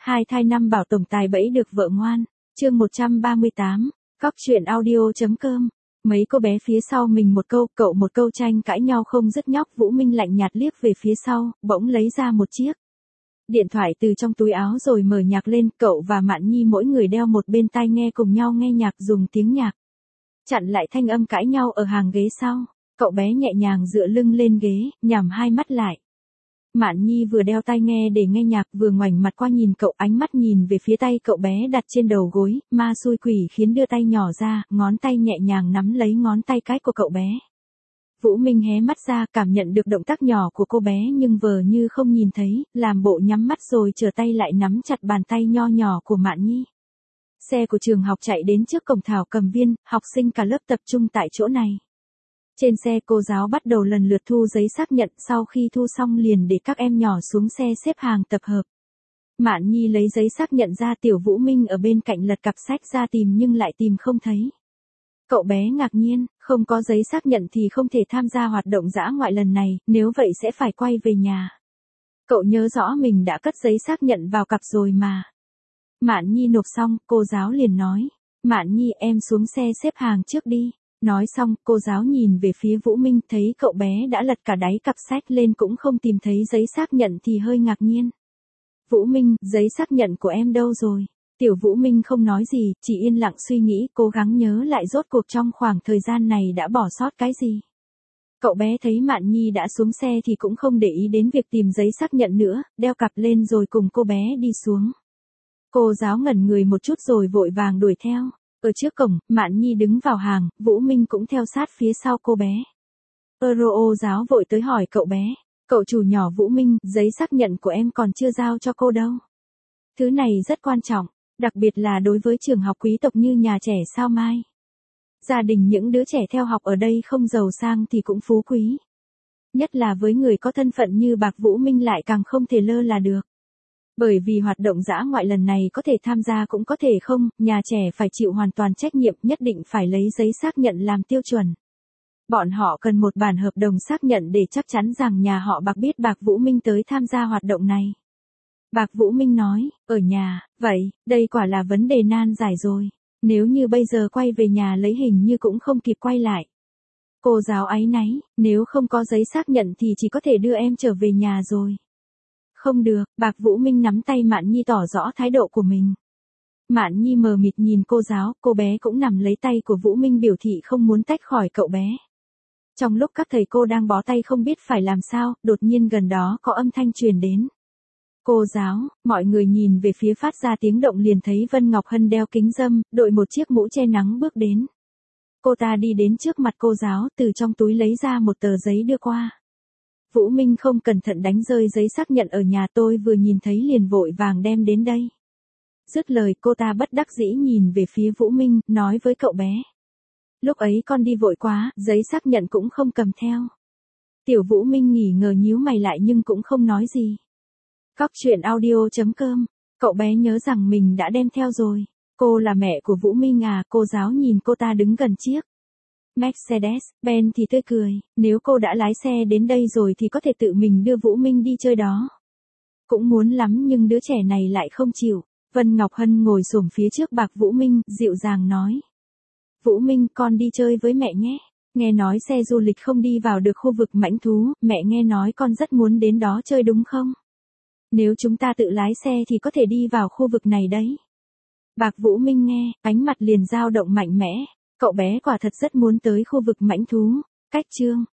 Hai thai năm bảo tổng tài bẫy được vợ ngoan. Chương 138, Cóc truyện audio.com. Mấy cô bé phía sau mình một câu, cậu một câu tranh cãi nhau không dứt. Nhóc Vũ Minh lạnh nhạt liếc về phía sau, bỗng lấy ra một chiếc điện thoại từ trong túi áo rồi mở nhạc lên. Cậu và Mạn Nhi mỗi người đeo một bên tai nghe cùng nhau nghe nhạc, dùng tiếng nhạc chặn lại thanh âm cãi nhau ở hàng ghế sau. Cậu bé nhẹ nhàng dựa lưng lên ghế, nhắm hai mắt lại. Mạn Nhi vừa đeo tai nghe để nghe nhạc vừa ngoảnh mặt qua nhìn cậu, ánh mắt nhìn về phía tay cậu bé đặt trên đầu gối. Ma xui quỷ khiến đưa tay nhỏ ra, ngón tay nhẹ nhàng nắm lấy ngón tay cái của cậu bé. Vũ Minh hé mắt ra, cảm nhận được động tác nhỏ của cô bé nhưng vờ như không nhìn thấy, làm bộ nhắm mắt rồi trở tay lại nắm chặt bàn tay nho nhỏ của Mạn Nhi. Xe của trường học chạy đến trước cổng Thảo Cầm Viên, học sinh cả lớp tập trung tại chỗ này. Trên xe cô giáo bắt đầu lần lượt thu giấy xác nhận, sau khi thu xong liền để các em nhỏ xuống xe xếp hàng tập hợp. Mạn Nhi lấy giấy xác nhận ra, Tiểu Vũ Minh ở bên cạnh lật cặp sách ra tìm nhưng lại tìm không thấy. Cậu bé ngạc nhiên, không có giấy xác nhận thì không thể tham gia hoạt động dã ngoại lần này, nếu vậy sẽ phải quay về nhà. Cậu nhớ rõ mình đã cất giấy xác nhận vào cặp rồi mà. Mạn Nhi nộp xong, cô giáo liền nói, Mạn Nhi em xuống xe xếp hàng trước đi. Nói xong, cô giáo nhìn về phía Vũ Minh, thấy cậu bé đã lật cả đáy cặp sách lên cũng không tìm thấy giấy xác nhận thì hơi ngạc nhiên. Vũ Minh, giấy xác nhận của em đâu rồi? Tiểu Vũ Minh không nói gì, chỉ yên lặng suy nghĩ, cố gắng nhớ lại rốt cuộc trong khoảng thời gian này đã bỏ sót cái gì. Cậu bé thấy Mạn Nhi đã xuống xe thì cũng không để ý đến việc tìm giấy xác nhận nữa, đeo cặp lên rồi cùng cô bé đi xuống. Cô giáo ngẩn người một chút rồi vội vàng đuổi theo. Ở trước cổng, Mạn Nhi đứng vào hàng, Vũ Minh cũng theo sát phía sau cô bé. Ô giáo vội tới hỏi cậu bé, cậu chủ nhỏ Vũ Minh, giấy xác nhận của em còn chưa giao cho cô đâu. Thứ này rất quan trọng, đặc biệt là đối với trường học quý tộc như nhà trẻ Sao Mai. Gia đình những đứa trẻ theo học ở đây không giàu sang thì cũng phú quý. Nhất là với người có thân phận như bạc, Vũ Minh lại càng không thể lơ là được. Bởi vì hoạt động dã ngoại lần này có thể tham gia cũng có thể không, nhà trẻ phải chịu hoàn toàn trách nhiệm, nhất định phải lấy giấy xác nhận làm tiêu chuẩn. Bọn họ cần một bản hợp đồng xác nhận để chắc chắn rằng nhà họ Bạc biết Bạc Vũ Minh tới tham gia hoạt động này. Bạc Vũ Minh nói, ở nhà, vậy, đây quả là vấn đề nan giải rồi. Nếu như bây giờ quay về nhà lấy hình như cũng không kịp quay lại. Cô giáo áy náy, nếu không có giấy xác nhận thì chỉ có thể đưa em trở về nhà rồi. Không được, Bạc Vũ Minh nắm tay Mạn Nhi tỏ rõ thái độ của mình. Mạn Nhi mờ mịt nhìn cô giáo, cô bé cũng nắm lấy tay của Vũ Minh biểu thị không muốn tách khỏi cậu bé. Trong lúc các thầy cô đang bó tay không biết phải làm sao, đột nhiên gần đó có âm thanh truyền đến. Cô giáo, mọi người nhìn về phía phát ra tiếng động liền thấy Vân Ngọc Hân đeo kính râm, đội một chiếc mũ che nắng bước đến. Cô ta đi đến trước mặt cô giáo, từ trong túi lấy ra một tờ giấy đưa qua. Vũ Minh không cẩn thận đánh rơi giấy xác nhận ở nhà, tôi vừa nhìn thấy liền vội vàng đem đến đây. Dứt lời cô ta bất đắc dĩ nhìn về phía Vũ Minh, nói với cậu bé. Lúc ấy con đi vội quá, giấy xác nhận cũng không cầm theo. Tiểu Vũ Minh nghỉ ngờ nhíu mày lại nhưng cũng không nói gì. Cóc truyện audio.com, cậu bé nhớ rằng mình đã đem theo rồi. Cô là mẹ của Vũ Minh à? Cô giáo nhìn cô ta đứng gần chiếc Mercedes-Benz thì tươi cười, nếu cô đã lái xe đến đây rồi thì có thể tự mình đưa Vũ Minh đi chơi đó. Cũng muốn lắm nhưng đứa trẻ này lại không chịu. Vân Ngọc Hân ngồi xổm phía trước Bạc Vũ Minh, dịu dàng nói. Vũ Minh, con đi chơi với mẹ nhé. Nghe nói xe du lịch không đi vào được khu vực mãnh thú, mẹ nghe nói con rất muốn đến đó chơi đúng không? Nếu chúng ta tự lái xe thì có thể đi vào khu vực này đấy. Bạc Vũ Minh nghe, ánh mặt liền dao động mạnh mẽ. Cậu bé quả thật rất muốn tới khu vực mãnh thú. Cách chương